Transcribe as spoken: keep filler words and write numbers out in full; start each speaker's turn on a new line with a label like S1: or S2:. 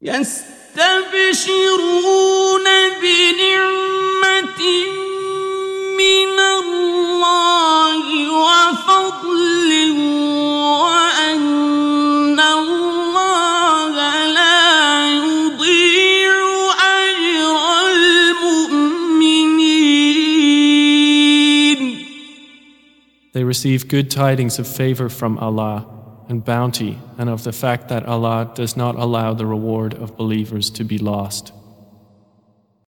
S1: يستبشرون بنعمة من الله وفضل وأن الله لا يضيع أجر المؤمنين.
S2: They receive good tidings of favor from Allah and bounty, and of the fact that Allah does not allow the reward of believers to be lost.